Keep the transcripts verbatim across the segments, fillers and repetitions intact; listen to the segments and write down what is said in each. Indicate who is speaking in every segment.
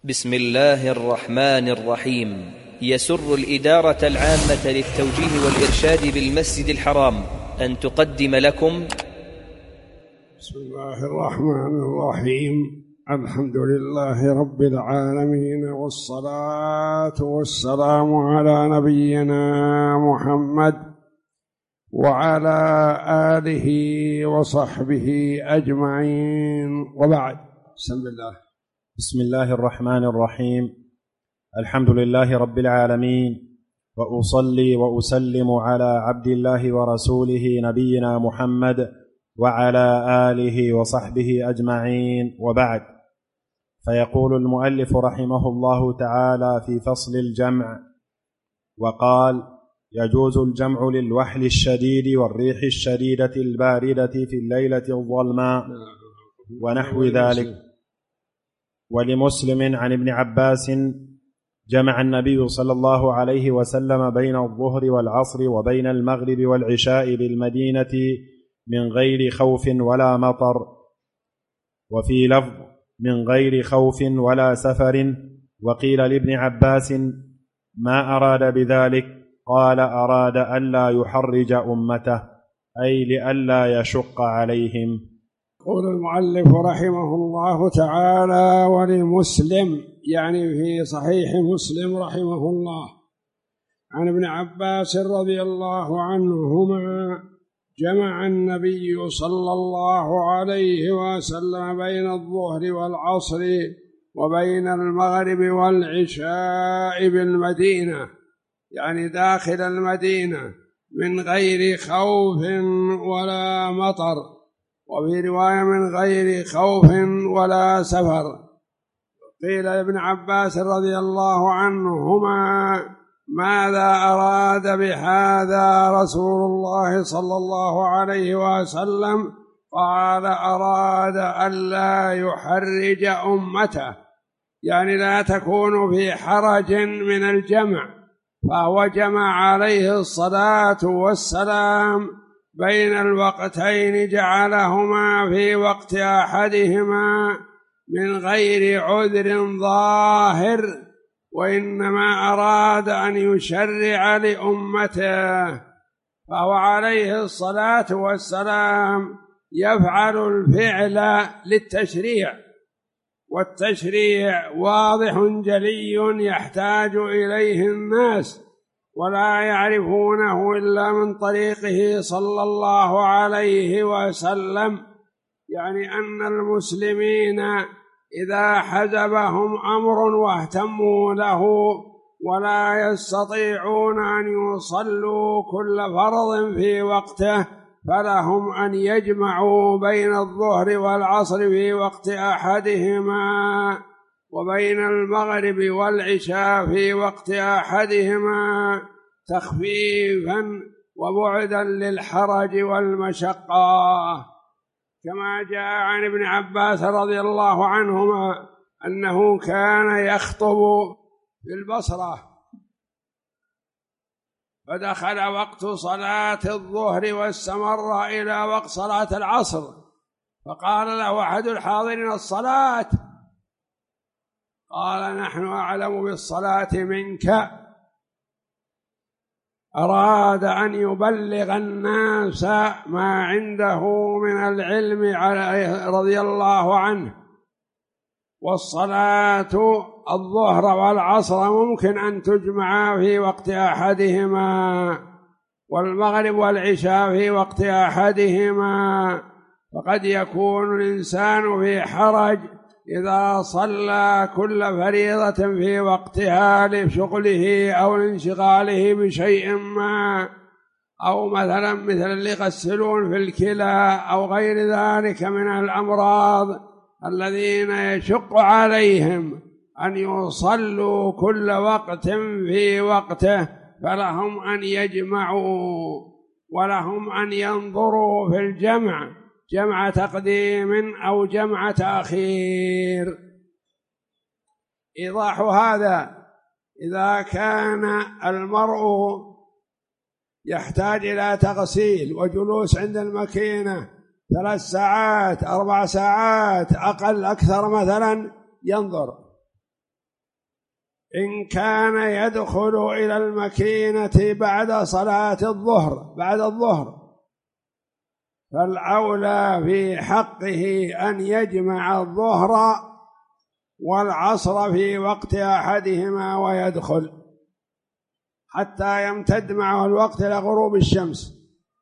Speaker 1: بسم الله الرحمن الرحيم. يسر الإدارة العامة للتوجيه والإرشاد بالمسجد الحرام أن تقدم لكم
Speaker 2: بسم الله الرحمن الرحيم. الحمد لله رب العالمين، والصلاة والسلام على نبينا محمد وعلى آله وصحبه أجمعين، وبعد. بسم الله.
Speaker 3: بسم الله الرحمن الرحيم. الحمد لله رب العالمين، وأصلي وأسلم على عبد الله ورسوله نبينا محمد وعلى آله وصحبه أجمعين، وبعد. فيقول المؤلف رحمه الله تعالى في فصل الجمع، وقال: يجوز الجمع للوحل الشديد والريح الشديدة الباردة في الليلة الظلماء ونحو ذلك. ولمسلم عن ابن عباس: جمع النبي صلى الله عليه وسلم بين الظهر والعصر وبين المغرب والعشاء بالمدينة من غير خوف ولا مطر. وفي لفظ: من غير خوف ولا سفر. وقيل لابن عباس: ما أراد بذلك؟ قال: أراد ألا يحرج أمته، أي لئلا يشق عليهم.
Speaker 2: يقول المؤلف رحمه الله تعالى: ولمسلم، يعني في صحيح مسلم رحمه الله، عن ابن عباس رضي الله عنهما: جمع النبي صلى الله عليه وسلم بين الظهر والعصر وبين المغرب والعشاء بالمدينة، يعني داخل المدينة، من غير خوف ولا مطر، وفي رواية من غير خوف ولا سفر. قيل لابن عباس رضي الله عنهما: ماذا أراد بهذا رسول الله صلى الله عليه وسلم؟ قال: أراد ألا يحرج أمته، يعني لا تكون في حرج من الجمع، فهو جمع عليه الصلاة والسلام بين الوقتين، جعلهما في وقت أحدهما من غير عذر ظاهر، وإنما أراد أن يشرع لأمته، فهو عليه الصلاة والسلام يفعل الفعل للتشريع، والتشريع واضح جلي يحتاج إليه الناس ولا يعرفونه إلا من طريقه صلى الله عليه وسلم. يعني أن المسلمين إذا حزبهم أمر واهتموا له ولا يستطيعون أن يصلوا كل فرض في وقته، فلهم أن يجمعوا بين الظهر والعصر في وقت أحدهما وبين المغرب والعشاء في وقت أحدهما، تخفيفا وبعدا للحرج والمشقة. كما جاء عن ابن عباس رضي الله عنهما أنه كان يخطب في البصرة، فدخل وقت صلاة الظهر واستمر إلى وقت صلاة العصر، فقال له أحد الحاضرين: الصلاة؟ قال: نحن أعلم بالصلاة منك. أراد أن يبلغ الناس ما عنده من العلم رضي الله عنه. والصلاة الظهر والعصر ممكن أن تجمع في وقت أحدهما، والمغرب والعشاء في وقت أحدهما، فقد يكون الإنسان في حرج إذا صلى كل فريضة في وقتها لشغله أو لانشغاله بشيء ما، أو مثلا مثل اللي يغسلون في الكلى أو غير ذلك من الأمراض الذين يشق عليهم أن يصلوا كل وقت في وقته، فلهم أن يجمعوا، ولهم أن ينظروا في الجمع جمع تقديم أو جمع تأخير. إيضاح هذا: إذا كان المرء يحتاج إلى تغسيل وجلوس عند الماكينة ثلاث ساعات أربع ساعات أقل أكثر مثلا، ينظر إن كان يدخل إلى المكينة بعد صلاة الظهر بعد الظهر فالأولى في حقه أن يجمع الظهر والعصر في وقت أحدهما ويدخل حتى يمتد معه الوقت إلى غروب الشمس.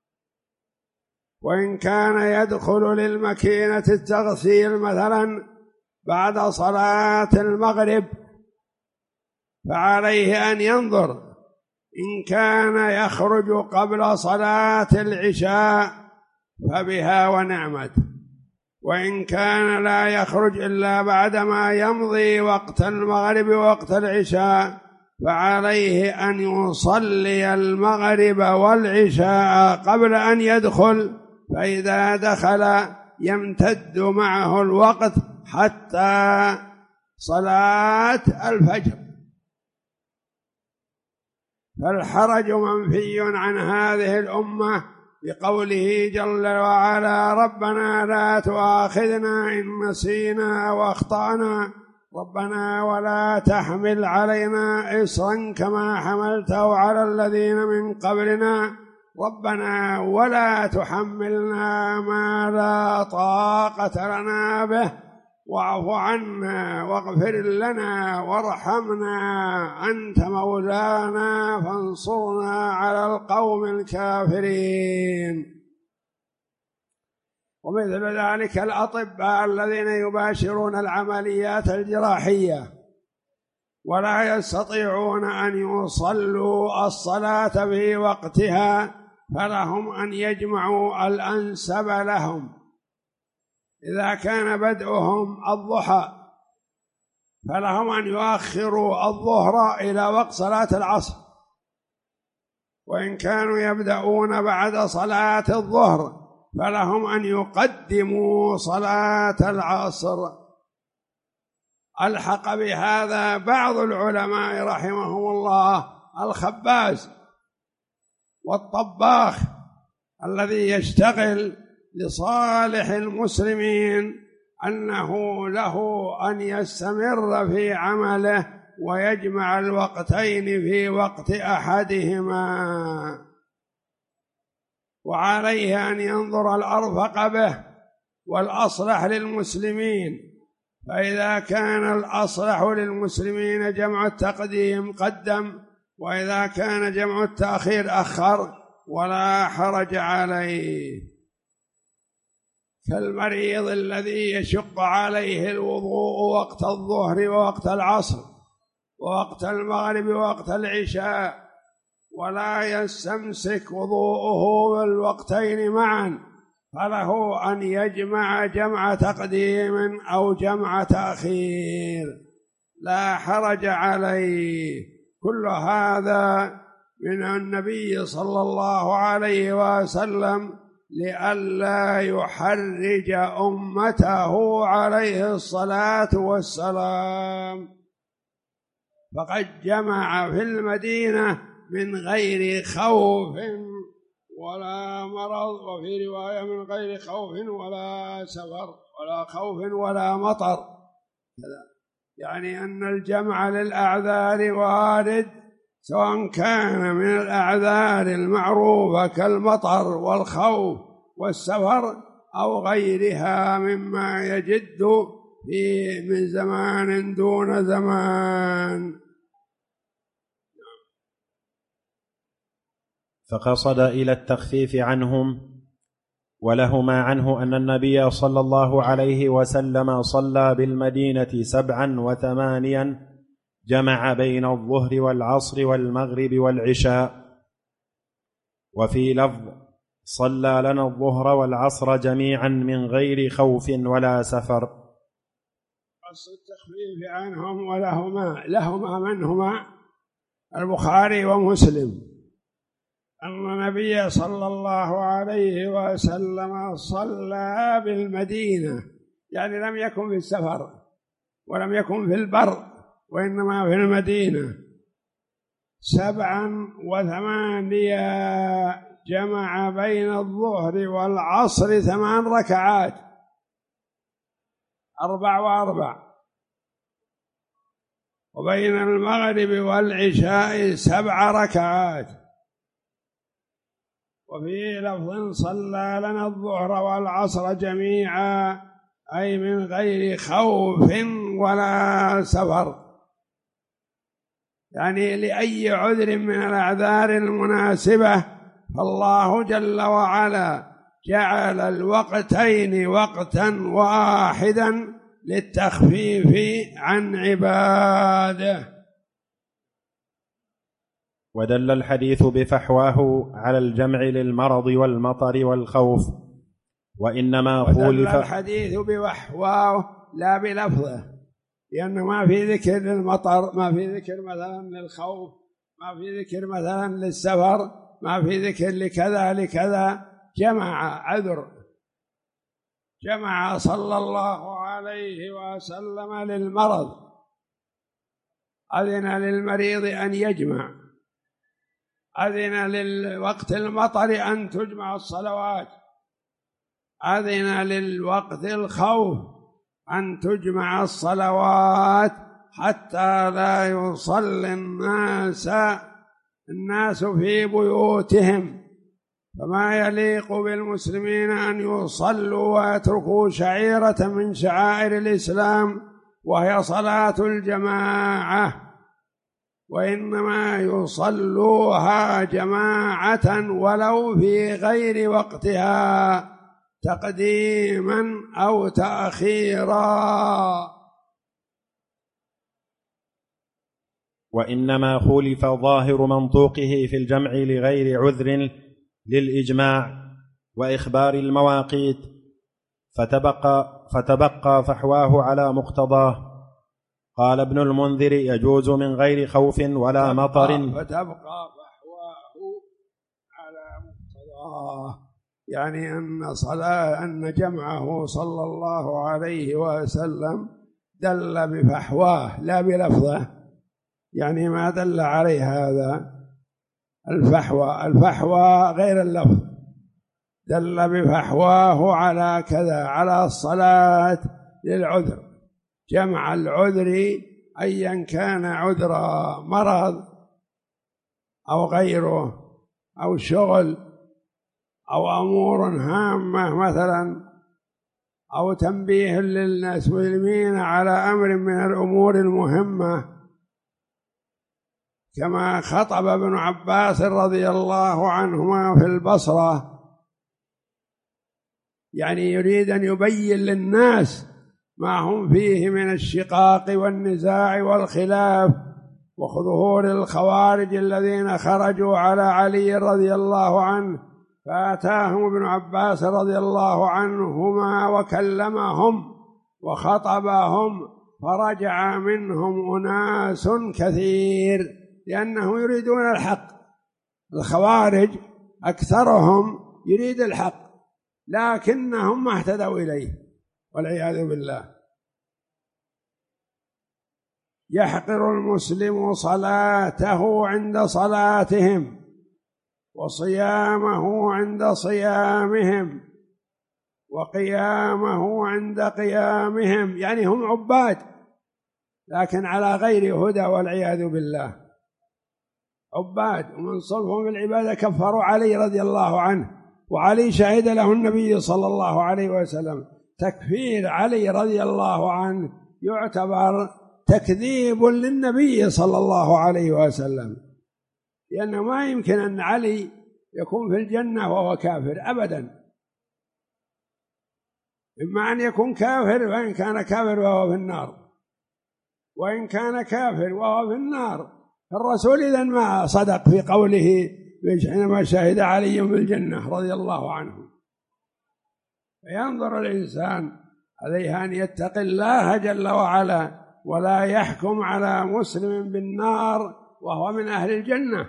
Speaker 2: وإن كان يدخل للمكينة التغسيل مثلا بعد صلاة المغرب فعليه أن ينظر إن كان يخرج قبل صلاة العشاء فبها ونعمت، وإن كان لا يخرج إلا بعدما يمضي وقت المغرب ووقت العشاء فعليه أن يصلي المغرب والعشاء قبل أن يدخل، فإذا دخل يمتد معه الوقت حتى صلاة الفجر. فالحرج منفي عن هذه الأمة بقوله جل وعلا: ربنا لا تؤاخذنا إن نسينا أو أخطأنا ربنا ولا تحمل علينا إصرا كما حملته على الذين من قبلنا ربنا ولا تحملنا ما لا طاقة لنا به واعف عنا واغفر لنا وارحمنا أنت مولانا فانصرنا على القوم الكافرين. ومثل ذلك الأطباء الذين يباشرون العمليات الجراحية ولا يستطيعون أن يصلوا الصلاة في وقتها فلهم أن يجمعوا الأنسب لهم. إذا كان بدءهم الضحى فلهم أن يؤخروا الظهر إلى وقت صلاة العصر، وإن كانوا يبدأون بعد صلاة الظهر فلهم أن يقدموا صلاة العصر. ألحق بهذا بعض العلماء رحمهم الله الخباز والطباخ الذي يشتغل لصالح المسلمين أنه له أن يستمر في عمله ويجمع الوقتين في وقت أحدهما، وعليه أن ينظر الأرفق به والأصلح للمسلمين، فإذا كان الأصلح للمسلمين جمع التقديم قدم، وإذا كان جمع التأخير أخر ولا حرج عليه. كالمريض الذي يشق عليه الوضوء وقت الظهر ووقت العصر ووقت المغرب ووقت العشاء ولا يستمسك وضوءه بالوقتين معا فله أن يجمع جمع تقديم أو جمع تأخير لا حرج عليه. كل هذا من النبي صلى الله عليه وسلم لئلا يحرج أمته عليه الصلاة والسلام، فقد جمع في المدينة من غير خوف ولا مرض، وفي رواية من غير خوف ولا سفر ولا خوف ولا مطر، يعني أن الجمع للأعذار وارد سواء كان من الأعذار المعروفة كالمطر والخوف والسفر أو غيرها مما يجد في من زمان دون زمان.
Speaker 3: فقصد إلى التخفيف عنهم. ولهما عنه أن النبي صلى الله عليه وسلم صلى بالمدينة سبعا وثمانيا، جمع بين الظهر والعصر والمغرب والعشاء. وفي لفظ: صلى لنا الظهر والعصر جميعا من غير خوف ولا سفر.
Speaker 2: قصد التخفيف عنهم. ولهما لهما منهما البخاري ومسلم أن النبي صلى الله عليه وسلم صلى بالمدينة، يعني لم يكن في السفر ولم يكن في البر وإنما في المدينة، سبعا وثمانية، جمع بين الظهر والعصر ثمان ركعات، أربع وأربع، وبين المغرب والعشاء سبع ركعات. وفي لفظ صلى لنا الظهر والعصر جميعا، أي من غير خوف ولا سفر، يعني لأي عذر من الأعذار المناسبة. فالله جل وعلا جعل الوقتين وقتا واحدا للتخفيف عن عباده.
Speaker 3: ودل الحديث بفحواه على الجمع للمرض والمطر والخوف، وإنما خولف.
Speaker 2: ودل الحديث بفحواه لا بلفظه، لأن ما في ذكر للمطر، ما في ذكر مثلا للخوف، ما في ذكر مثلا للسفر، ما في ذكر لكذا لكذا، جمع عذر، جمع صلى الله عليه وسلم للمرض، أذن للمريض أن يجمع، أذن للوقت المطر أن تجمع الصلوات، أذن للوقت الخوف أن تجمع الصلوات، حتى لا يصلي الناس الناس في بيوتهم. فما يليق بالمسلمين أن يصلوا ويتركوا شعيرة من شعائر الإسلام وهي صلاة الجماعة، وإنما يصلوها جماعة ولو في غير وقتها تقديما أو تأخيرا.
Speaker 3: وإنما خولف ظاهر منطوقه في الجمع لغير عذر للإجماع وإخبار المواقيت، فتبقى, فتبقى فحواه على مقتضاه. قال ابن المنذر: يجوز من غير خوف ولا مطر.
Speaker 2: فتبقى فحواه على مقتضاه، يعني أن صلاة أن جمعه صلى الله عليه وسلم دل بفحواه لا بلفظه، يعني ما دل عليه هذا الفحوى، الفحوى غير اللفظ، دل بفحواه على كذا، على الصلاة للعذر، جمع العذر أيا كان، عذر مرض أو غيره أو شغل أو أمور هامة مثلا، أو تنبيه للمسلمين على أمر من الأمور المهمة، كما خطب ابن عباس رضي الله عنهما في البصرة، يعني يريد أن يبين للناس ما هم فيه من الشقاق والنزاع والخلاف وظهور الخوارج الذين خرجوا على علي رضي الله عنه، فأتاهم ابن عباس رضي الله عنهما وكلمهم وخطبهم، فرجع منهم أناس كثير لأنهم يريدون الحق. الخوارج أكثرهم يريد الحق لكنهم ما اهتدوا إليه والعياذ بالله. يحقر المسلم صلاته عند صلاتهم وصيامه عند صيامهم وقيامه عند قيامهم، يعني هم عباد لكن على غير هدى والعياذ بالله، عباد ومن صلهم العبادة كفروا علي رضي الله عنه، وعلي شهد له النبي صلى الله عليه وسلم. تكفير علي رضي الله عنه يعتبر تكذيب للنبي صلى الله عليه وسلم، لأنه ما يمكن أن علي يكون في الجنة وهو كافر أبدا، إما أن يكون كافر وإن كان كافر وهو في النار، وإن كان كافر وهو في النار الرسول إذن ما صدق في قوله حينما شهد علي بالجنة رضي الله عنه. فينظر الإنسان عليه أن يتقي الله جل وعلا ولا يحكم على مسلم بالنار وهو من أهل الجنة.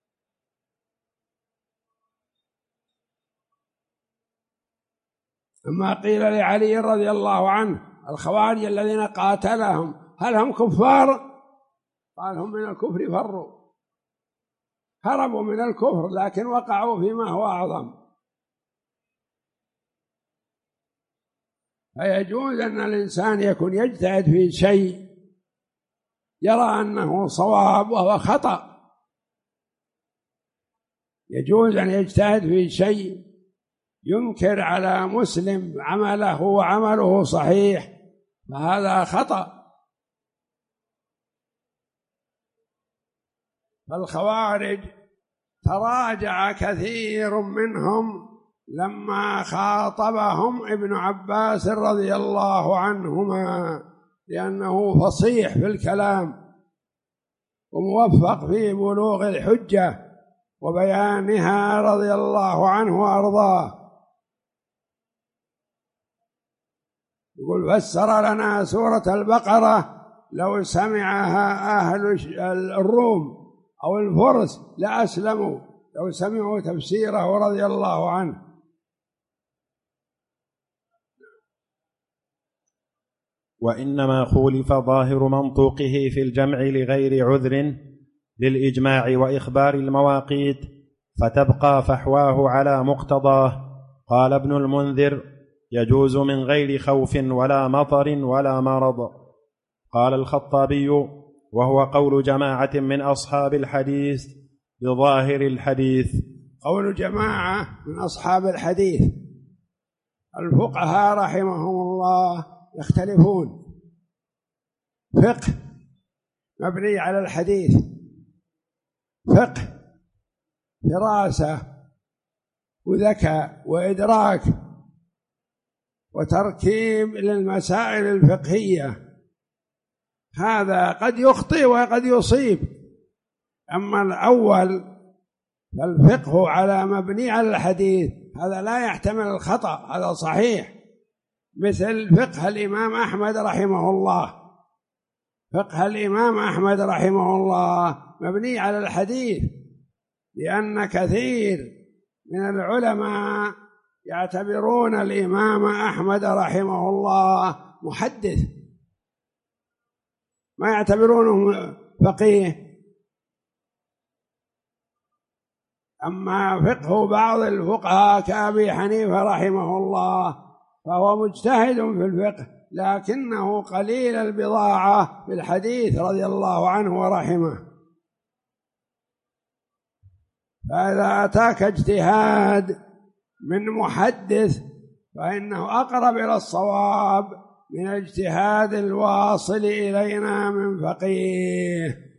Speaker 2: أما قيل لعلي رضي الله عنه الخوارج الذين قاتلهم هل هم كفار؟ قال هم من الكفر فروا، هربوا من الكفر لكن وقعوا فيما هو أعظم. فيجوز أن الإنسان يكون يجتهد في شيء يرى أنه صواب وهو خطأ. يجوز أن يجتهد في شيء ينكر على مسلم عمله وعمله صحيح، فهذا خطأ. فالخوارج تراجع كثير منهم لما خاطبهم ابن عباس رضي الله عنهما، لأنه فصيح في الكلام وموفق في بلوغ الحجة وبيانها رضي الله عنه وأرضاه. يقول: فسر لنا سورة البقرة لو سمعها أهل الروم أو الفرس لأسلموا لو سمعوا تفسيره رضي الله عنه.
Speaker 3: وإنما خولف ظاهر منطوقه في الجمع لغير عذر للإجماع وإخبار المواقيت، فتبقى فحواه على مقتضاه. قال ابن المنذر: يجوز من غير خوف ولا مطر ولا مرض. قال الخطابي: وهو قول جماعة من أصحاب الحديث بظاهر الحديث.
Speaker 2: قول جماعة من أصحاب الحديث. الفقهاء رحمهم الله يختلفون. فقه مبني على الحديث، فقه دراسة وذكاء وإدراك وتركيب للمسائل الفقهية، هذا قد يخطئ وقد يصيب. أما الأول فالفقه على مبني على الحديث، هذا لا يحتمل الخطأ، هذا صحيح. مثل فقه الإمام أحمد رحمه الله، فقه الإمام أحمد رحمه الله مبني على الحديث، لأن كثير من العلماء يعتبرون الإمام أحمد رحمه الله محدث، ما يعتبرونه فقيه. أما فقه بعض الفقهاء كأبي حنيفة رحمه الله فهو مجتهد في الفقه، لكنه قليل البضاعة في الحديث رضي الله عنه ورحمه. فإذا أتاك اجتهاد من محدث فإنه أقرب إلى الصواب من اجتهاد الواصل إلينا من فقيه.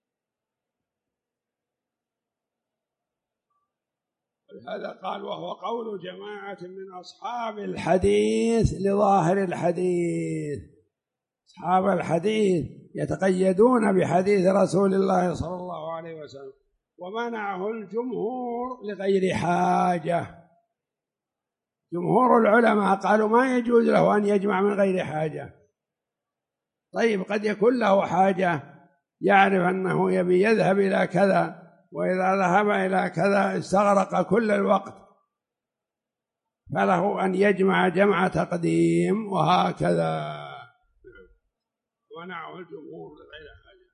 Speaker 2: هذا قال: وهو قول جماعة من أصحاب الحديث لظاهر الحديث. أصحاب الحديث يتقيدون بحديث رسول الله صلى الله عليه وسلم، ومنعه الجمهور لغير حاجة. جمهور العلماء قالوا ما يجوز له أن يجمع من غير حاجة. طيب قد يكون له حاجة، يعرف أنه يبي يذهب إلى كذا، وإذا ذهب إلى كذا استغرق كل الوقت، فله أن يجمع جمع تقديم وهكذا. منعه الجمهور لغير حاجة.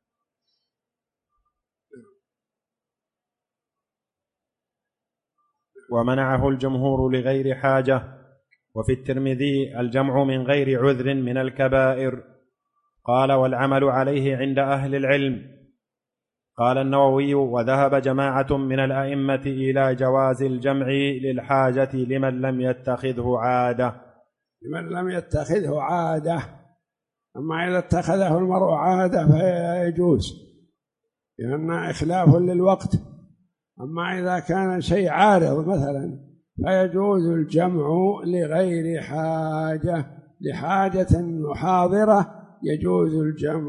Speaker 3: ومنعه الجمهور لغير حاجة. وفي الترمذي: الجمع من غير عذر من الكبائر. قال: والعمل عليه عند أهل العلم. قال النووي: وذهب جماعة من الأئمة إلى جواز الجمع للحاجة لمن لم يتخذه عادة.
Speaker 2: لمن لم يتخذه عادة. أما إذا اتخذه المرء عادة فيجوز، لأن إخلاف للوقت. أما إذا كان شيء عارض مثلا فيجوز الجمع لغير حاجة، لحاجة حاضرة يجوز الجمع.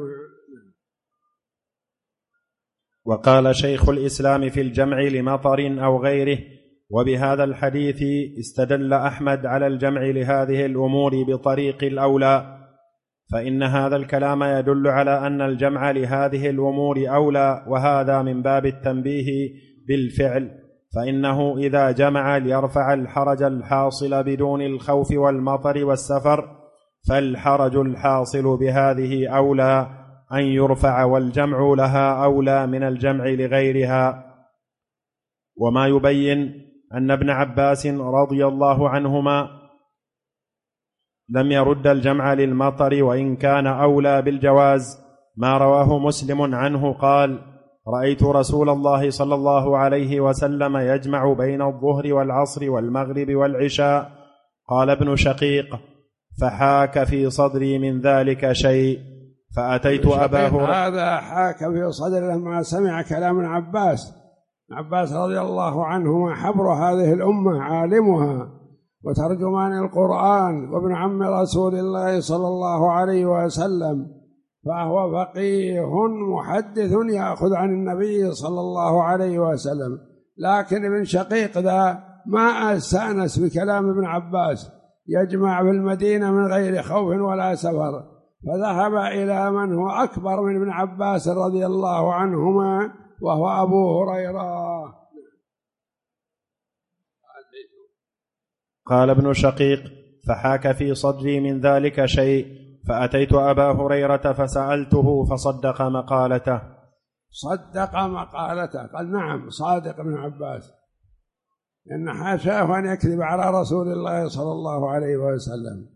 Speaker 3: وقال شيخ الإسلام في الجمع لمطر أو غيره: وبهذا الحديث استدل أحمد على الجمع لهذه الأمور بطريق الأولى، فإن هذا الكلام يدل على أن الجمع لهذه الأمور أولى، وهذا من باب التنبيه بالفعل، فإنه إذا جمع ليرفع الحرج الحاصل بدون الخوف والمطر والسفر فالحرج الحاصل بهذه أولى أن يرفع، والجمع لها أولى من الجمع لغيرها. وما يبين أن ابن عباس رضي الله عنهما لم يرد الجمع للمطر وإن كان أولى بالجواز، ما رواه مسلم عنه قال: رأيت رسول الله صلى الله عليه وسلم يجمع بين الظهر والعصر والمغرب والعشاء. قال ابن شقيق: فحاك في صدري من ذلك شيء فأتيت أبا هريرة.
Speaker 2: هذا حاك في صدره لما سمع كلام ابن عباس. ابن عباس رضي الله عنهما حبر هذه الأمة، عالمها وترجمان القرآن وابن عم رسول الله صلى الله عليه وسلم، فهو فقيه محدث يأخذ عن النبي صلى الله عليه وسلم. لكن ابن شقيق ذا ما استأنس بكلام ابن عباس، يجمع في المدينة من غير خوف ولا سفر، فذهب إلى من هو أكبر من ابن عباس رضي الله عنهما وهو أبو هريرة.
Speaker 3: قال ابن شقيق: فحاك في صدري من ذلك شيء فأتيت أبا هريرة فسألته فصدق مقالته.
Speaker 2: صدق مقالته، قال نعم صادق ابن عباس، إن حاشاه أن يكذب على رسول الله صلى الله عليه وسلم.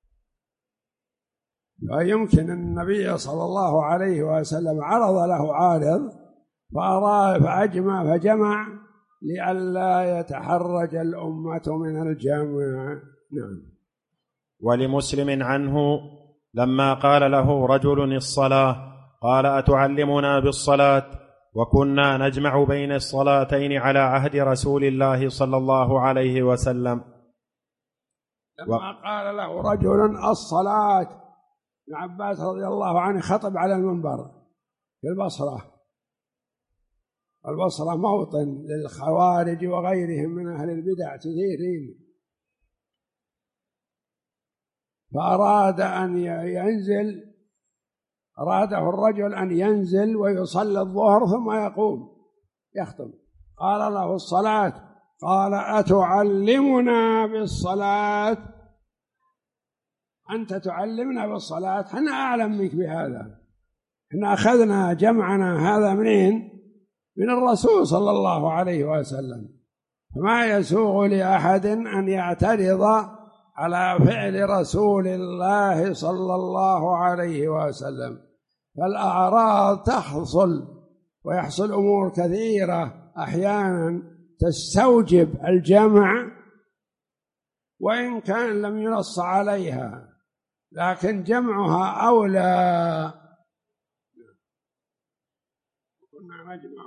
Speaker 2: فيمكن النبي صلى الله عليه وسلم عرض له عارض فأراد فأجمع فجمع لئلا يتحرج الأمة من الجمع. نعم.
Speaker 3: ولمسلم عنه لما قال له رجل الصلاة قال: أتعلمنا بالصلاة؟ وكنا نجمع بين الصلاتين على عهد رسول الله صلى الله عليه وسلم.
Speaker 2: لما و... قال له رجل الصلاة، ابن عباس رضي الله عنه خطب على المنبر في البصرة. البصرة موطن للخوارج وغيرهم من أهل البدع كثيرين، فأراد أن ينزل أراده الرجل أن ينزل ويصلي الظهر ثم يقوم يخطب. قال له الصلاة، قال: أتعلمنا بالصلاة؟ أنت تعلمنا بالصلاة؟ احنا أعلم منك بهذا، احنا أخذنا جمعنا هذا منين؟ من الرسول صلى الله عليه وسلم. فما يسوغ لأحد أن يعترض على فعل رسول الله صلى الله عليه وسلم. فالأعراض تحصل ويحصل أمور كثيرة أحيانا تستوجب الجمع وإن كان لم ينص عليها، لكن جمعها أولى. كنا نجمع.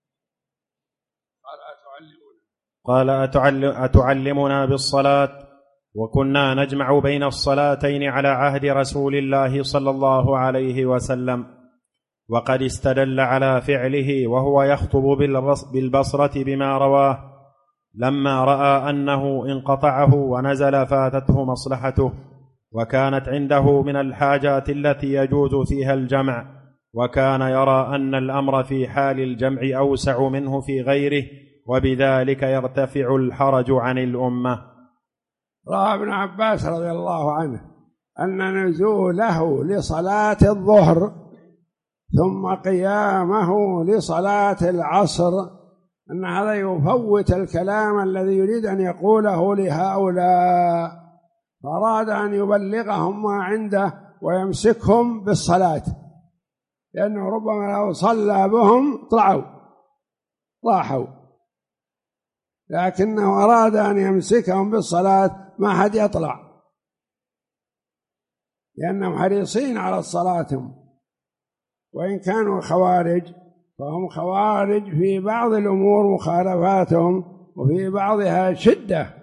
Speaker 3: قال: أتعلمنا أتعلمنا بالصلاة؟ وكنا نجمع بين الصلاتين على عهد رسول الله صلى الله عليه وسلم. وقد استدل على فعله وهو يخطب بالبصرة بما رواه لما رأى أنه انقطعه ونزل فاتته مصلحته، وكانت عنده من الحاجات التي يجوز فيها الجمع، وكان يرى أن الأمر في حال الجمع أوسع منه في غيره، وبذلك يرتفع الحرج عن الأمة.
Speaker 2: رأى ابن عباس رضي الله عنه أن نزوله لصلاة الظهر ثم قيامه لصلاة العصر أن هذا يفوت الكلام الذي يريد أن يقوله لهؤلاء، فأراد أن يبلغهم ما عنده ويمسكهم بالصلاة، لأنه ربما لو صلى بهم طلعوا راحوا، لكنه أراد أن يمسكهم بالصلاة ما حد يطلع، لأنهم حريصين على صلاتهم، وإن كانوا خوارج فهم خوارج في بعض الأمور مخالفاتهم وفي بعضها شدة.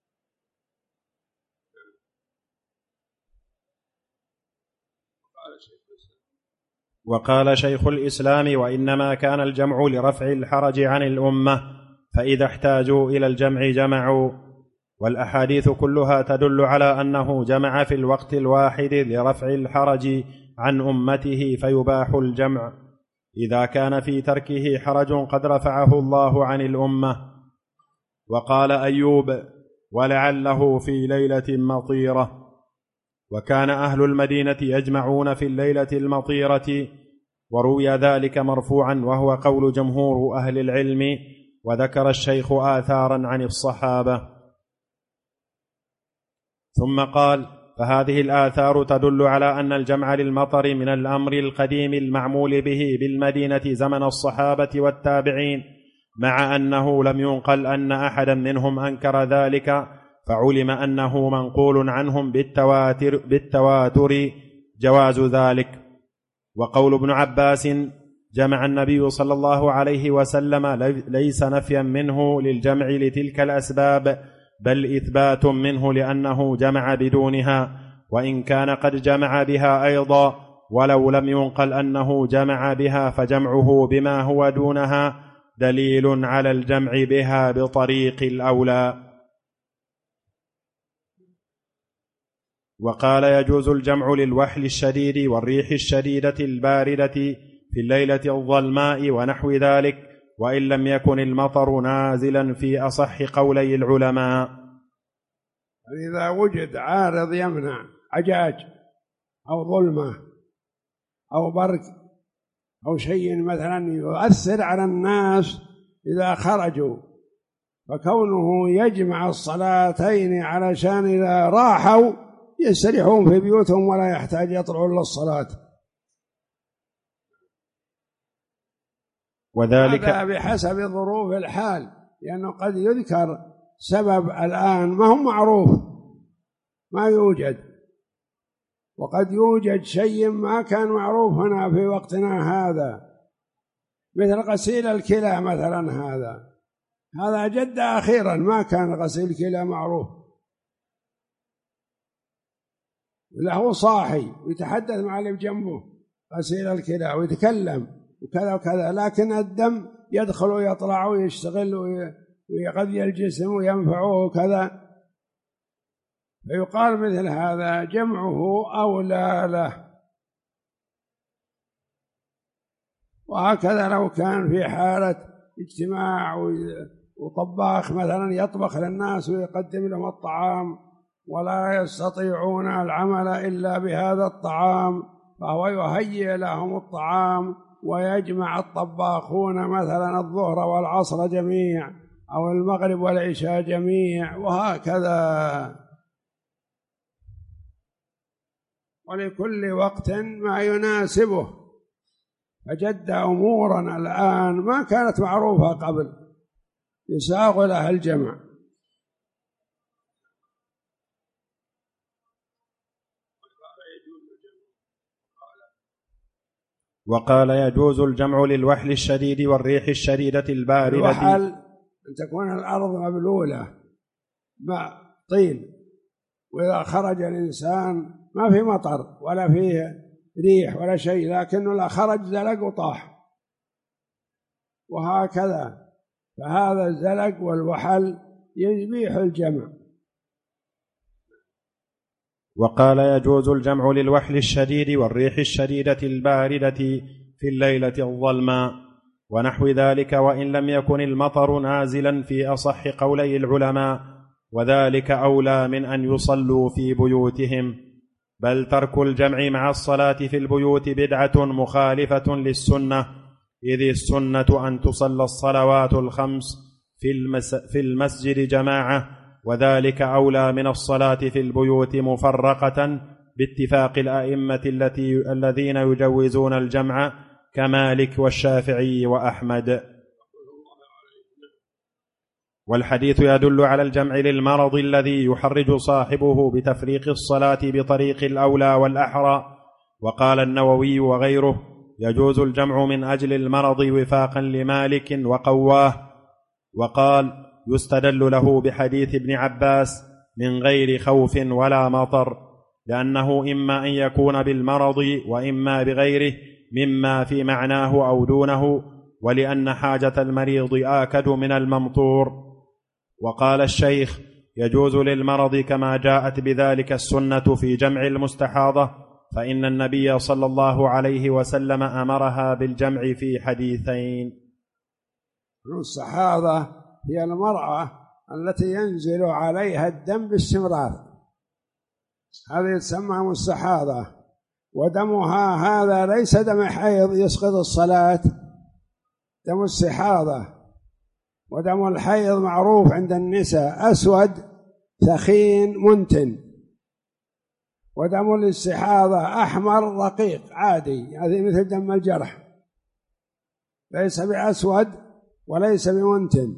Speaker 3: وقال شيخ الإسلام: وإنما كان الجمع لرفع الحرج عن الأمة، فإذا احتاجوا إلى الجمع جمعوا. والأحاديث كلها تدل على أنه جمع في الوقت الواحد لرفع الحرج عن أمته فيباح الجمع إذا كان في تركه حرج قد رفعه الله عن الأمة. وقال أيوب: ولعله في ليلة مطيرة. وكان أهل المدينة يجمعون في الليلة المطيرة، وروي ذلك مرفوعا وهو قول جمهور أهل العلم، وذكر الشيخ آثارا عن الصحابة. ثم قال: فهذه الآثار تدل على أن الجمع للمطر من الأمر القديم المعمول به بالمدينة زمن الصحابة والتابعين، مع أنه لم ينقل أن أحدا منهم أنكر ذلك، فعلم أنه منقول عنهم بالتواتر, بالتواتر جواز ذلك. وقول ابن عباس جمع النبي صلى الله عليه وسلم ليس نفيا منه للجمع لتلك الأسباب، بل إثبات منه لأنه جمع بدونها، وإن كان قد جمع بها أيضا، ولو لم ينقل أنه جمع بها فجمعه بما هو دونها دليل على الجمع بها بطريق الأولى. وقال يجوز الجمع للوحل الشديد والريح الشديدة الباردة في الليلة الظلماء ونحو ذلك، وإن لم يكن المطر نازلا في أصح قولي العلماء.
Speaker 2: إذا وجد عارض يمنع عجاج أو ظلمة أو برق أو شيء مثلا يؤثر على الناس إذا خرجوا، فكونه يجمع الصلاتين علشان إذا راحوا يستريحون في بيوتهم ولا يحتاج يطلعون للصلاة.
Speaker 3: وذلك
Speaker 2: هذا بحسب ظروف الحال، لأنه قد يذكر سبب الآن ما هو معروف، ما يوجد، وقد يوجد شيء ما كان معروف هنا في وقتنا هذا، مثل غسيل الكلى مثلا. هذا هذا جد أخيرا، ما كان غسيل الكلى معروف، له صاحي ويتحدث مع اللي بجنبه غسيل الكلى ويتكلم وكذا وكذا، لكن الدم يدخل ويطلع ويشتغل ويغذي الجسم وينفعه وكذا، فيقال مثل هذا جمعه أولى له. وهكذا لو كان في حالة اجتماع وطباخ مثلا يطبخ للناس ويقدم لهم الطعام ولا يستطيعون العمل إلا بهذا الطعام، فهو يهيئ لهم الطعام ويجمع الطباخون مثلا الظهر والعصر جميع أو المغرب والعشاء جميع، وهكذا. ولكل وقت ما يناسبه، فجد أمورا الآن ما كانت معروفة قبل يساغ لها الجمع.
Speaker 3: وقال يجوز الجمع للوحل الشديد والريح الشديدة الباردة.
Speaker 2: الوحل أن تكون الأرض مبلولة ماء طين، وإذا خرج الإنسان ما في مطر ولا فيه ريح ولا شيء، لكنه لا خرج زلق وطاح، وهكذا، فهذا الزلق والوحل يبيح الجمع.
Speaker 3: وقال يجوز الجمع للوحل الشديد والريح الشديدة الباردة في الليلة الظلماء ونحو ذلك، وإن لم يكن المطر نازلا في أصح قولي العلماء، وذلك أولى من أن يصلوا في بيوتهم. بل ترك الجمع مع الصلاة في البيوت بدعة مخالفة للسنة، إذ السنة أن تصلى الصلوات الخمس في المسجد جماعة، وذلك أولى من الصلاة في البيوت مفرقة باتفاق الأئمة التي الذين يجوزون الجمع كمالك والشافعي وأحمد. والحديث يدل على الجمع للمرض الذي يحرج صاحبه بتفريق الصلاة بطريق الأولى والأحرى. وقال النووي وغيره يجوز الجمع من أجل المرض وفاقا لمالك وقواه. وقال يستدل له بحديث ابن عباس من غير خوف ولا مطر، لأنه إما أن يكون بالمرض وإما بغيره مما في معناه أو دونه، ولأن حاجة المريض آكد من الممطور. وقال الشيخ يجوز للمرض كما جاءت بذلك السنة في جمع المستحاضة، فإن النبي صلى الله عليه وسلم أمرها بالجمع في حديثين.
Speaker 2: المستحاضة هي المرأة التي ينزل عليها الدم باستمرار، هذه تسمى مستحاضة، ودمها هذا ليس دم حيض يسقط الصلاة، دم استحاضة. ودم الحيض معروف عند النساء أسود ثخين منتن، ودم الاستحاضة أحمر رقيق عادي، هذه مثل دم الجرح، ليس بأسود وليس بمنتن.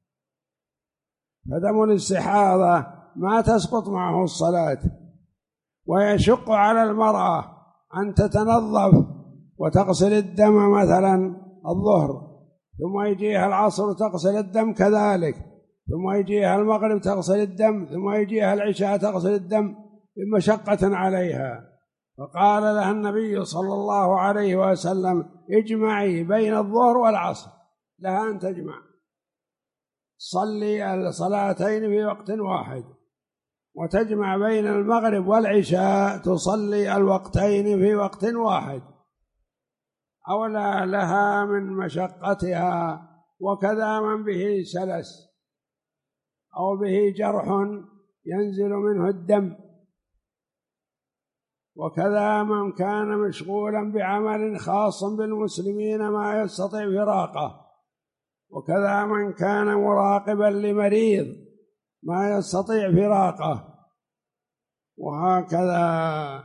Speaker 2: فدم الاستحاضة ما تسقط معه الصلاة، ويشق على المرأة أن تتنظف وتغسل الدم مثلا الظهر، ثم يجيها العصر تغسل الدم كذلك، ثم يجيها المغرب تغسل الدم، ثم يجيها العشاء تغسل الدم بمشقة عليها. فقال لها النبي صلى الله عليه وسلم: اجمعي بين الظهر والعصر، لها أن تجمع، صلي الصلاتين في وقت واحد، وتجمع بين المغرب والعشاء، تصلي الوقتين في وقت واحد، أولى لها من مشقتها. وكذا من به سلس أو به جرح ينزل منه الدم، وكذا من كان مشغولا بعمل خاص بالمسلمين ما يستطيع فراقه، وكذا من كان مراقبا لمريض ما يستطيع فراقه، وهكذا.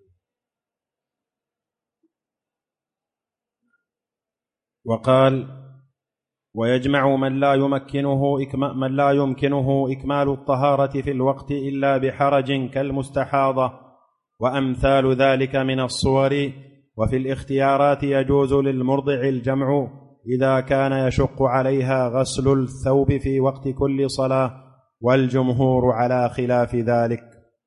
Speaker 3: وقال: ويجمع من لا يمكنه من لا يمكنه إكمال الطهارة في الوقت إلا بحرج كالمستحاضة وأمثال ذلك من الصور. وفي الاختيارات يجوز للمرضع الجمع إذا كان يشق عليها غسل الثوب في وقت كل صلاة، والجمهور على خلاف ذلك.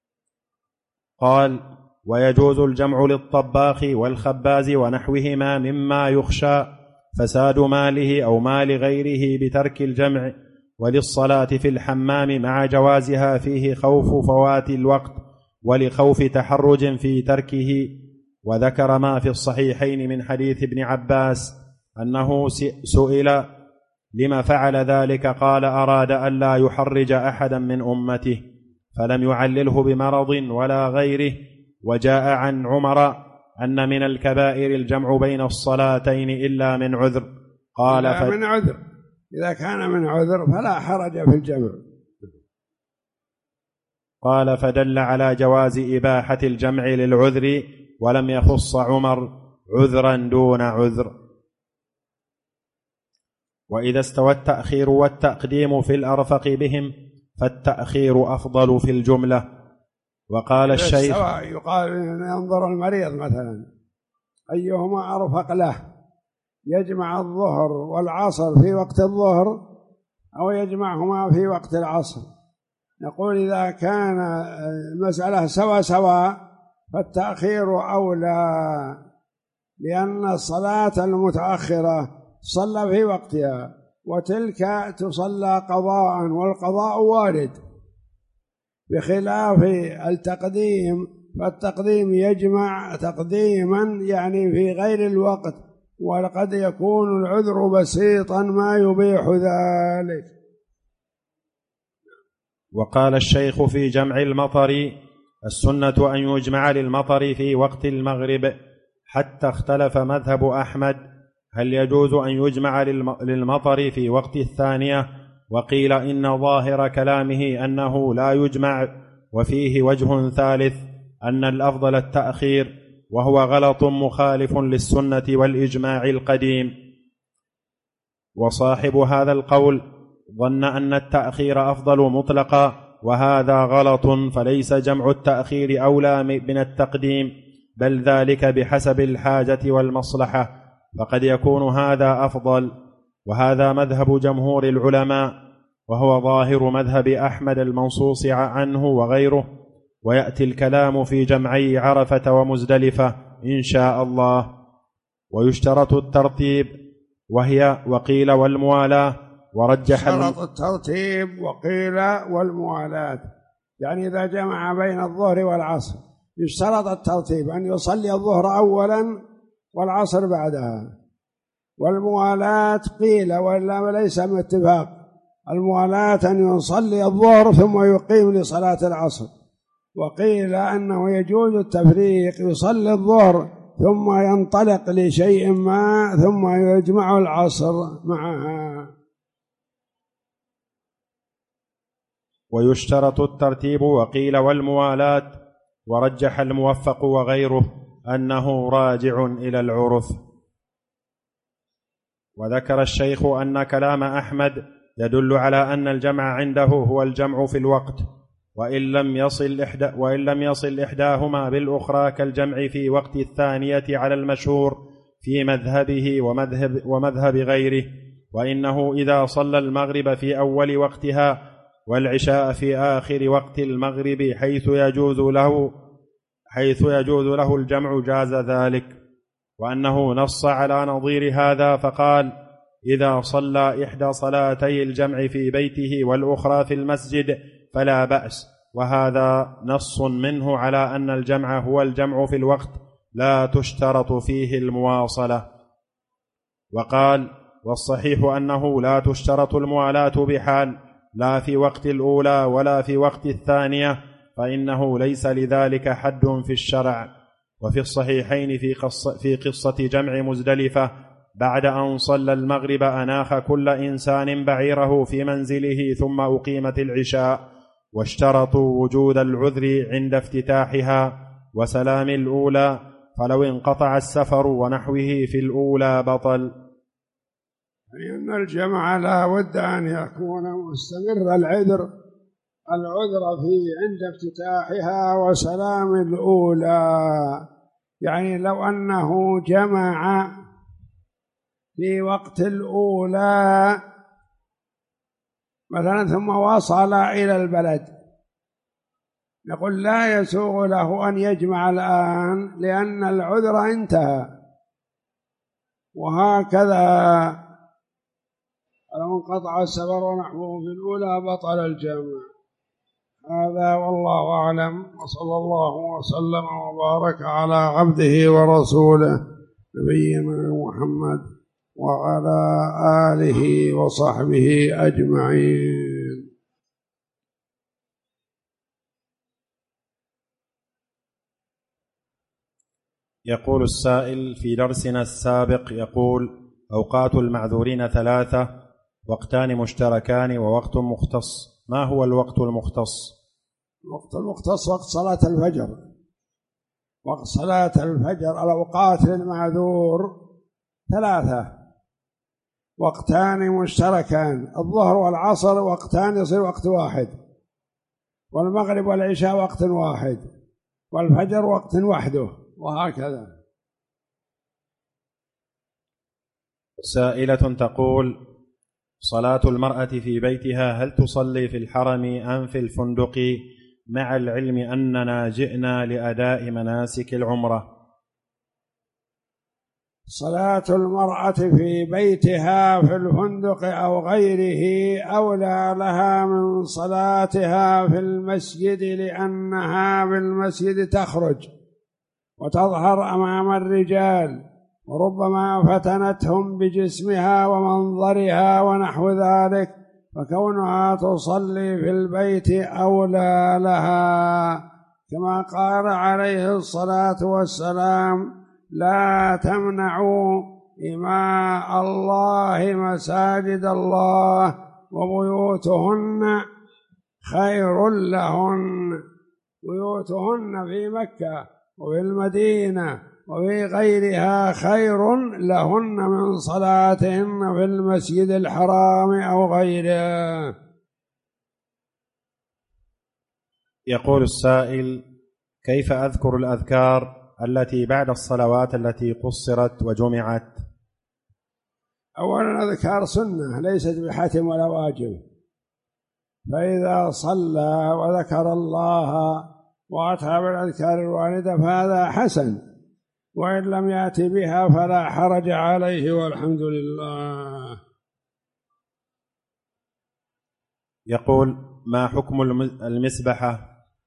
Speaker 3: قال: ويجوز الجمع للطباخ والخباز ونحوهما مما يخشى فساد ماله أو مال غيره بترك الجمع، وللصلاة في الحمام مع جوازها فيه خوف فوات الوقت ولخوف تحرج في تركه. وذكر ما في الصحيحين من حديث ابن عباس أنه سئل لما فعل ذلك، قال: أراد أن لا يحرج أحدا من أمته، فلم يعلله بمرض ولا غيره. وجاء عن عمر أن من الكبائر الجمع بين الصلاتين إلا من عذر. قال:
Speaker 2: إلا من عذر، إذا كان من عذر فلا حرج في الجمع.
Speaker 3: قال: فدل على جواز إباحة الجمع للعذر، ولم يخص عمر عذرا دون عذر. وإذا استوى التأخير والتقديم في الأرفق بهم فالتأخير أفضل في الجملة. وقال الشيخ:
Speaker 2: يقال ينظر المريض مثلا أيهما أرفق له، يجمع الظهر والعصر في وقت الظهر أو يجمعهما في وقت العصر. نقول إذا كان المسألة سوا سوا فالتأخير أولى، لأن الصلاة المتأخرة صلى في وقتها، وتلك تصلى قضاء، والقضاء وارد، بخلاف التقديم، فالتقديم يجمع تقديما يعني في غير الوقت، وقد يكون العذر بسيطا ما يبيح ذلك.
Speaker 3: وقال الشيخ في جمع المطر: السنة أن يجمع للمطر في وقت المغرب، حتى اختلف مذهب أحمد هل يجوز أن يجمع للمطر في وقت الثانية، وقيل إن ظاهر كلامه أنه لا يجمع. وفيه وجه ثالث أن الأفضل التأخير، وهو غلط مخالف للسنة والإجماع القديم. وصاحب هذا القول ظن أن التأخير أفضل مطلقا، وهذا غلط، فليس جمع التأخير أولى من التقديم، بل ذلك بحسب الحاجة والمصلحة، فقد يكون هذا أفضل. وهذا مذهب جمهور العلماء، وهو ظاهر مذهب أحمد المنصوص عنه وغيره. ويأتي الكلام في جمعي عرفة ومزدلفة إن شاء الله. ويشترط الترتيب، وهي وقيل والموالاة، ورجح
Speaker 2: شرط الترتيب وقيل والموالاة، يعني إذا جمع بين الظهر والعصر يشترط الترتيب، أن يصلي الظهر أولا والعصر بعدها. والموالاة قيل ولا ليس من اتفاق، الموالاة أن يصلي الظهر ثم يقيم لصلاة العصر. وقيل أنه يجوز التفريق، يصلي الظهر ثم ينطلق لشيء ما ثم يجمع العصر معها.
Speaker 3: ويشترط الترتيب، وقيل والموالاة، ورجح الموفق وغيره أنه راجع إلى العرف. وذكر الشيخ أن كلام أحمد يدل على أن الجمع عنده هو الجمع في الوقت، وإن لم يصل إحدى وإن لم يصل إحداهما بالأخرى كالجمع في وقت الثانية على المشهور في مذهبه ومذهب, ومذهب غيره. وإنه إذا صلى المغرب في أول وقتها والعشاء في آخر وقت المغرب حيث يجوز له حيث يجوز له الجمع جاز ذلك. وأنه نص على نظير هذا فقال: إذا صلى إحدى صلاتي الجمع في بيته والأخرى في المسجد فلا بأس. وهذا نص منه على أن الجمع هو الجمع في الوقت لا تشترط فيه المواصلة. وقال: والصحيح أنه لا تشترط الموالاة بحال، لا في وقت الأولى ولا في وقت الثانية، فإنه ليس لذلك حد في الشرع. وفي الصحيحين في قصة, في قصة جمع مزدلفة بعد أن صلى المغرب أناخ كل إنسان بعيره في منزله ثم أقيمت العشاء، واشترطوا وجود العذر عند افتتاحها وسلام الأولى، فلو انقطع السفر ونحوه في الأولى بطل.
Speaker 2: لأن الجمع لا بد أن يكون مستمر العذر العذر في عند افتتاحها وسلام الأولى. يعني لو أنه جمع في وقت الأولى مثلا ثم وصل إلى البلد، نقول لا يسوغ له أن يجمع الآن لأن العذر انتهى. وهكذا لو انقطع السفر ونحوه في الأولى بطل الجمع. هذا والله أعلم، وصلى الله وسلم وبارك على عبده ورسوله نبينا محمد وعلى آله وصحبه أجمعين.
Speaker 3: يقول السائل في درسنا السابق، يقول: أوقات المعذورين ثلاثة: وقتان مشتركان ووقت مختص. ما هو الوقت المختص؟
Speaker 2: الوقت المختص وقت صلاة الفجر. وقت صلاة الفجر الأوقات للمعذور ثلاثة: وقتان مشتركان، الظهر والعصر وقتان يصير وقت واحد، والمغرب والعشاء وقت واحد، والفجر وقت وحده، وهكذا.
Speaker 3: سائلة تقول: صلاة المرأة في بيتها هل تصلي في الحرم أم في الفندق، مع العلم أننا جئنا لأداء مناسك العمرة؟
Speaker 2: صلاة المرأة في بيتها في الفندق أو غيره أولى لها من صلاتها في المسجد، لأنها في المسجد تخرج وتظهر أمام الرجال، وربما فتنتهم بجسمها ومنظرها ونحو ذلك، فكونها تصلي في البيت أولى لها، كما قال عليه الصلاة والسلام: لا تمنعوا إماء الله مساجد الله وبيوتهن خير لهن. بيوتهن في مكة وفي المدينة وفي غيرها خير لهن من صلاتهن في المسجد الحرام أو غيره.
Speaker 3: يقول السائل: كيف أذكر الأذكار التي بعد الصلوات التي قصرت وجمعت؟
Speaker 2: أولا أذكار سنة ليست بحتم ولا واجب، فإذا صلى وذكر الله وأتى بالأذكار الواردة فهذا حسن، وإن لم يأتي بها فلا حرج عليه والحمد لله.
Speaker 3: يقول: ما حكم المسبحة؟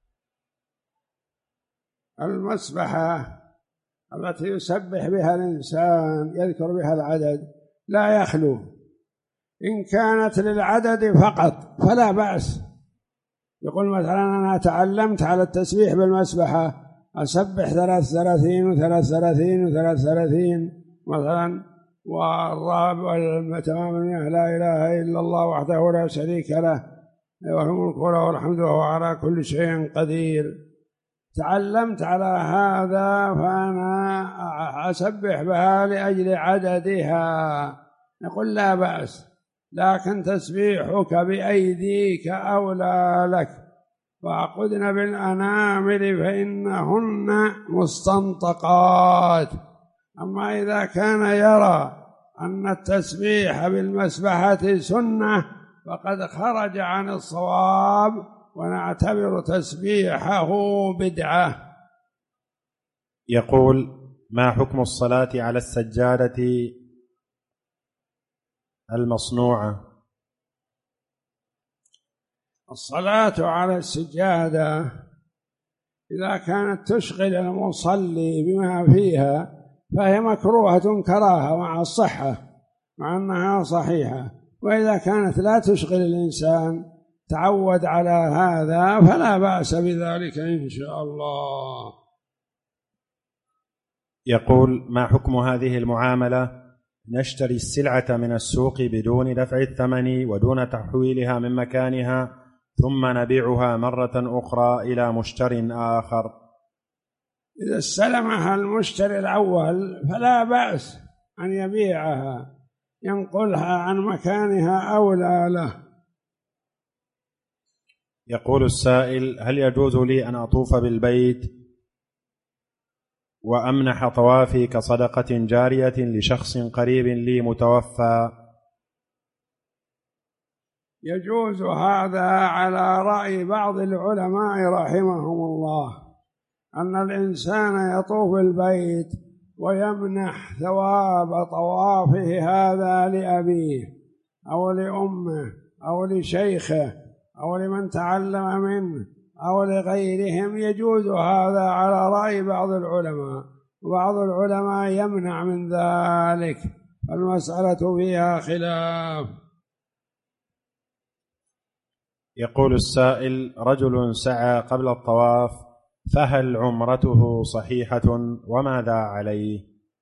Speaker 2: المسبحة التي يسبح بها الإنسان يذكر بها العدد لا يخلو، إن كانت للعدد فقط فلا بأس. يقول مثلا: أنا تعلمت على التسبيح بالمسبحة أسبح ثلاث ثلاثين وثلاث ثلاثين وثلاث ثلاثين مثلا، والرابع تمام المئة لا إله إلا الله وحده لا شريك له له الملك وله الحمد وهو على كل شيء قدير. تعلمت على هذا فأنا أسبح بها لأجل عددها، يقول لا بأس، لكن تسبيحك بأيديك أولى لك، وعقدن بالأنامل فإنهن مستنطقات. أما إذا كان يرى أن التسبيح بالمسبحة سنة فقد خرج عن الصواب، ونعتبر تسبيحه بدعة.
Speaker 3: يقول: ما حكم الصلاة على السجادة المصنوعة؟
Speaker 2: الصلاة على السجادة إذا كانت تشغل المصلي بما فيها فهي مكروهة كراهة مع الصحة، مع أنها صحيحة. وإذا كانت لا تشغل الإنسان تعود على هذا فلا بأس بذلك إن شاء الله.
Speaker 3: يقول: ما حكم هذه المعاملة؟ نشتري السلعة من السوق بدون دفع الثمن ودون تحويلها من مكانها، ثم نبيعها مرة أخرى إلى مشتر آخر.
Speaker 2: إذا استلمها المشتري الأول فلا بأس أن يبيعها، ينقلها عن مكانها أولى له.
Speaker 3: يقول السائل: هل يجوز لي أن أطوف بالبيت وأمنح طوافي كصدقة جارية لشخص قريب لي متوفى؟
Speaker 2: يجوز هذا على رأي بعض العلماء رحمهم الله، أن الإنسان يطوف البيت ويمنح ثواب طوافه هذا لأبيه أو لأمه أو لشيخه أو لمن تعلم منه أو لغيرهم، يجوز هذا على رأي بعض العلماء، وبعض العلماء يمنع من ذلك، المسألة فيها خلاف.
Speaker 3: يقول السائل: رجل سعى قبل الطواف، فهل عمرته صحيحة وماذا عليه؟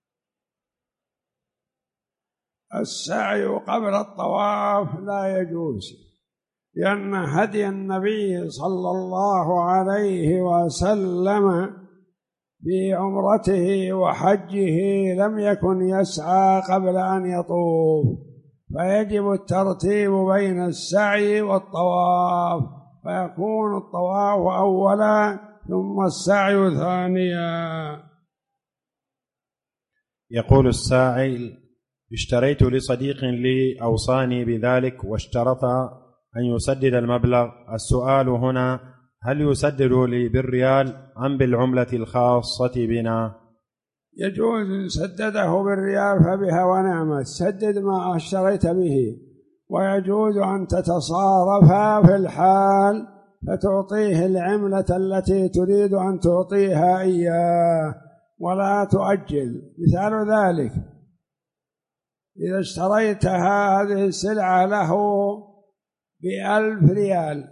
Speaker 2: السعي قبل الطواف لا يجوز، لأن هدي النبي صلى الله عليه وسلم في عمرته وحجه لم يكن يسعى قبل أن يطوف، فيجب الترتيب بين السعي والطواف، فيكون الطواف أولا ثم السعي ثانيا.
Speaker 3: يقول السائل: اشتريت لصديق لي أوصاني بذلك واشترط أن يسدد المبلغ. السؤال هنا: هل يسدد لي بالريال أم بالعملة الخاصة بنا؟
Speaker 2: يجوز إن سدده بالريال فبها ونعمت، سدد ما اشتريت به، ويجوز أن تتصارفا في الحال فتعطيه العملة التي تريد أن تعطيها إياه ولا تؤجل. مثال ذلك: إذا اشتريت هذه السلعة له بألف ريال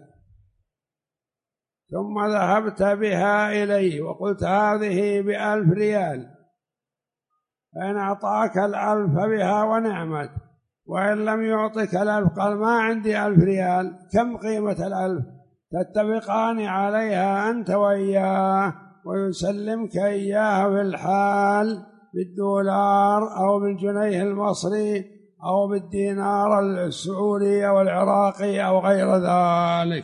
Speaker 2: ثم ذهبت بها إليه وقلت هذه بألف ريال، فإن أعطاك الألف بها ونعمت، وإن لم يعطك الألف قال ما عندي ألف ريال، كم قيمة الألف؟ تتفقان عليها أنت وإياه، ويسلمك إياها في الحال بالدولار أو بالجنيه المصري أو بالدينار السعودي أو العراقي أو غير ذلك.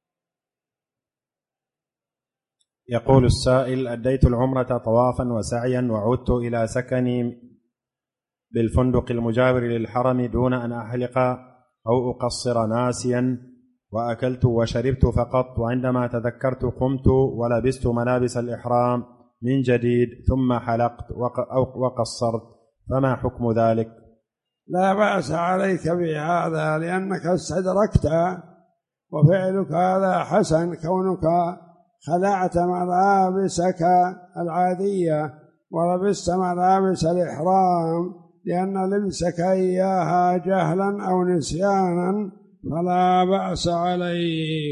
Speaker 3: يقول السائل: أديت العمرة طوافا وسعيا وعدت إلى سكني بالفندق المجاور للحرم دون أن أحلق أو أقصر ناسيا، وأكلت وشربت فقط، وعندما تذكرت قمت ولبست ملابس الإحرام من جديد ثم حلقت وقصرت، فما حكم ذلك؟
Speaker 2: لا بأس عليك بهذا، لأنك استدركت، وفعلك هذا حسن، كونك خلعت ملابسك العادية ولبست ملابس الإحرام، لأن لبسك إياها جهلا أو نسيانا فلا بأس عليك.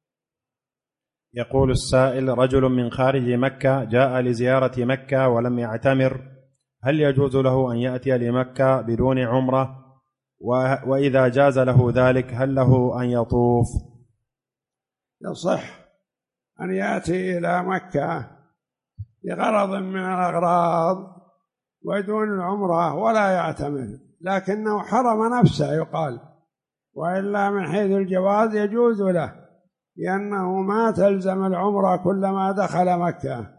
Speaker 3: يقول السائل: رجل من خارج مكة جاء لزيارة مكة ولم يعتمر، هل يجوز له أن يأتي لمكة بدون عمرة؟ وإذا جاز له ذلك هل له أن يطوف؟
Speaker 2: يصح أن يأتي إلى مكة لغرض من الأغراض ودون العمرة ولا يعتمر، لكنه حرم نفسه يقال، وإلا من حيث الجواز يجوز له، لأنه ما تلزم العمرة كلما دخل مكة.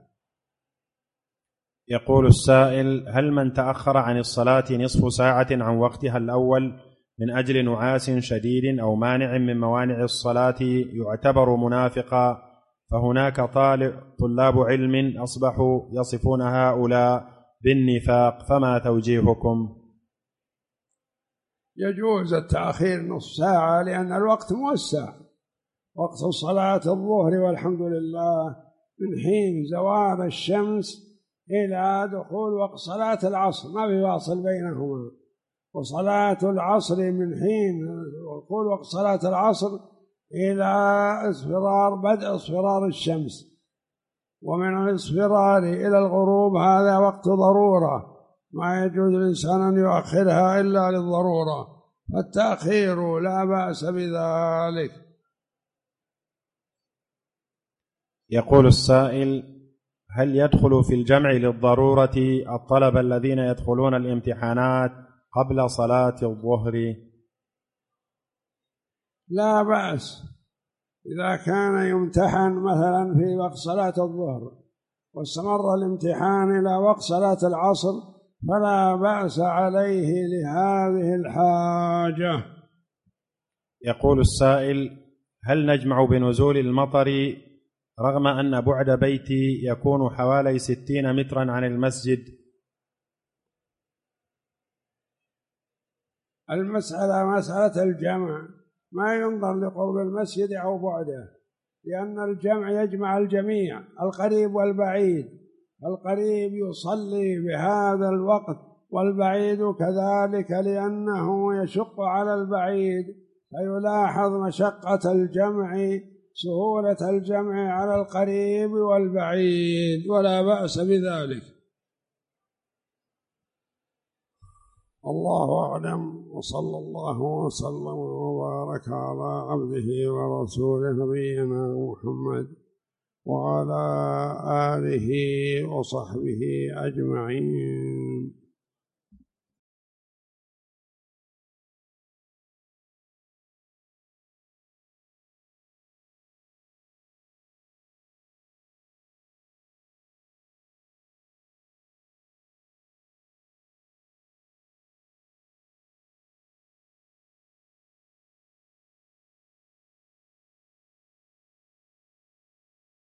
Speaker 3: يقول السائل: هل من تأخر عن الصلاة نصف ساعة عن وقتها الأول من أجل نعاس شديد أو مانع من موانع الصلاة يعتبر منافقا؟ فهناك طالب طلاب علم أصبحوا يصفون هؤلاء بالنفاق، فما توجيهكم؟
Speaker 2: يجوز التأخير نصف ساعة لأن الوقت موسع، وقت صلاة الظهر والحمد لله من حين زوال الشمس إلى دخول وقت صلاة العصر، ما في فاصل بينهما، وصلاة العصر من حين دخول وقت صلاة العصر إلى اصفرار بدء اصفرار الشمس، ومن الاصفرار إلى الغروب هذا وقت ضرورة، ما يجوز الإنسان أن يؤخرها إلا للضرورة، فالتأخير لا بأس بذلك.
Speaker 3: يقول السائل: هل يدخل في الجمع للضرورة الطلبة الذين يدخلون الامتحانات قبل صلاة الظهر؟
Speaker 2: لا بأس إذا كان يمتحن مثلا في وقت صلاة الظهر واستمر الامتحان إلى وقت صلاة العصر فلا بأس عليه لهذه الحاجة.
Speaker 3: يقول السائل: هل نجمع بنزول المطر رغم أن بعد بيتي يكون حوالي ستين مترا عن المسجد؟
Speaker 2: المسألة مسألة الجمع، ما ينظر لقرب المسجد أو بعده، لأن الجمع يجمع الجميع القريب والبعيد، القريب يصلي بهذا الوقت والبعيد كذلك، لأنه يشق على البعيد فيلاحظ مشقة الجمع سهولة الجمع على القريب والبعيد، ولا بأس بذلك. الله أعلم، وصلى الله وسلم وبارك على عبده ورسوله نبينا محمد وعلى آله وصحبه أجمعين.